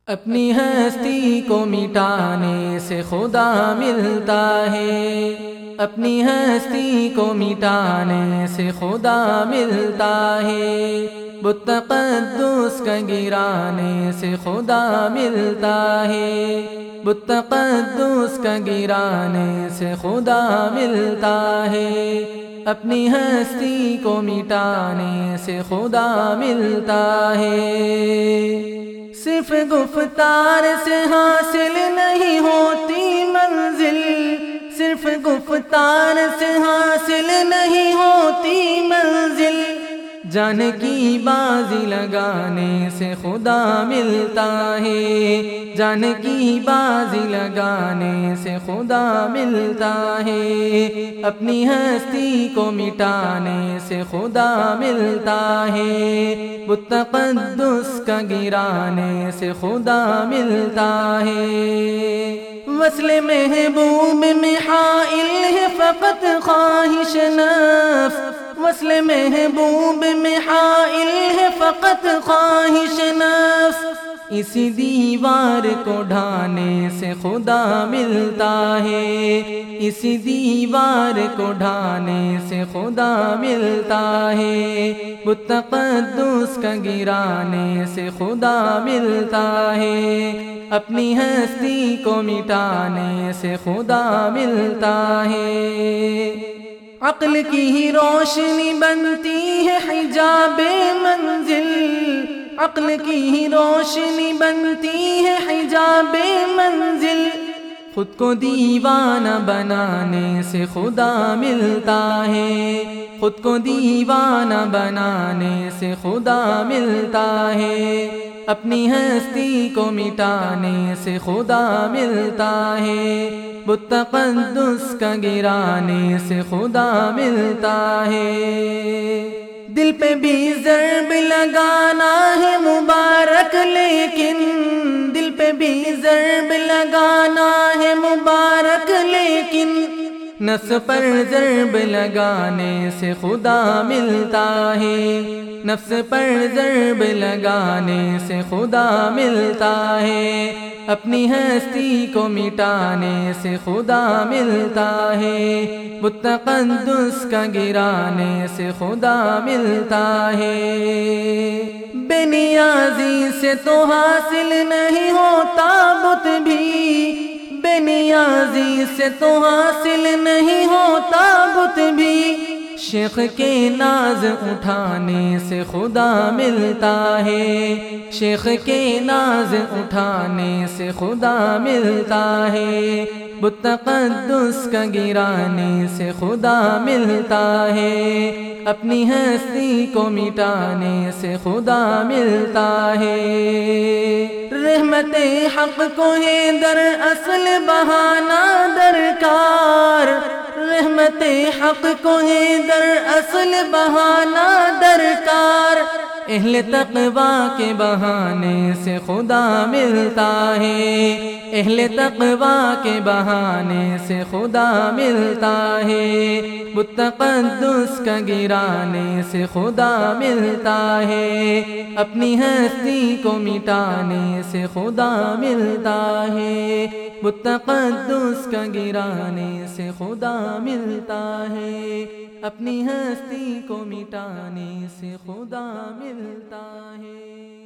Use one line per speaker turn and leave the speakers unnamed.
اپنی ہستی کو مٹانے سے خدا ملتا ہے، اپنی ہستی کو مٹانے سے خدا ملتا ہے، بت تقدس کا گرانے سے خدا ملتا ہے، بت تقدس کا گرانے سے خدا ملتا ہے، اپنی ہستی کو مٹانے سے خدا ملتا ہے۔ صرف گفتار سے حاصل نہیں ہوتی منزل، صرف گفتار سے حاصل نہیں ہوتی منزل، جان کی بازی لگانے سے خدا ملتا ہے، جان کی بازی لگانے سے خدا ملتا ہے، اپنی ہستی کو مٹانے سے خدا ملتا ہے، بت تقدس کا گرانے سے خدا ملتا ہے۔ وصل محبوب میں حائل ہے فقط خواہش نفس، وصل محبوب میں حائل ہے فقط خواہش نفس، اسی دیوار کو ڈھانے سے خدا ملتا ہے، اسی دیوار کو ڈھانے سے خدا ملتا ہے، بت تقدس کا گرانے سے خدا ملتا ہے، اپنی ہستی کو مٹانے سے خدا ملتا ہے۔ عقل کی ہی روشنی بنتی ہے حجاب منزل، عقل کی ہی روشنی بنتی ہے حجاب منزل، خود کو دیوانہ بنانے سے خدا ملتا ہے، خود کو دیوانہ بنانے سے خدا ملتا ہے، اپنی ہستی کو مٹانے سے خدا ملتا ہے، بت تقدس کا گرانے سے خدا ملتا ہے۔ دل پہ بھی ضرب لگانا ہے مبارک لیکن، دل پہ بھی ضرب لگانا ہے مبارک لیکن، نفس پر ضرب لگانے سے خدا ملتا ہے، نفس پر ضرب لگانے سے خدا ملتا ہے، اپنی ہستی کو مٹانے سے خدا ملتا ہے، بت تقدس کا گرانے سے خدا ملتا ہے۔ بے نیازی سے تو حاصل نہیں ہوتا بت بھی، بے نیازی سے تو حاصل نہیں ہوتا بت بھی، شیخ کے ناز اٹھانے سے خدا ملتا ہے، شیخ کے ناز اٹھانے سے خدا ملتا ہے، بت تقدس کا گرانے سے خدا ملتا ہے، اپنی ہستی کو مٹانے سے خدا ملتا ہے۔ رحمت حق کو ہے در اصل بہانہ درکار، رحمت حق کو ہے در اصل بہانہ درکار، اہل تقویٰ کے بہانے سے خدا ملتا ہے، اہل تقویٰ کے بہانے سے خدا ملتا ہے، بت تقدس کا گرانے سے خدا ملتا ہے، اپنی ہستی کو مٹانے سے خدا ملتا ہے، بت تقدس کا گرانے سے خدا ملتا ہے، اپنی ہستی کو مٹانے سے خدا ملتا ہے۔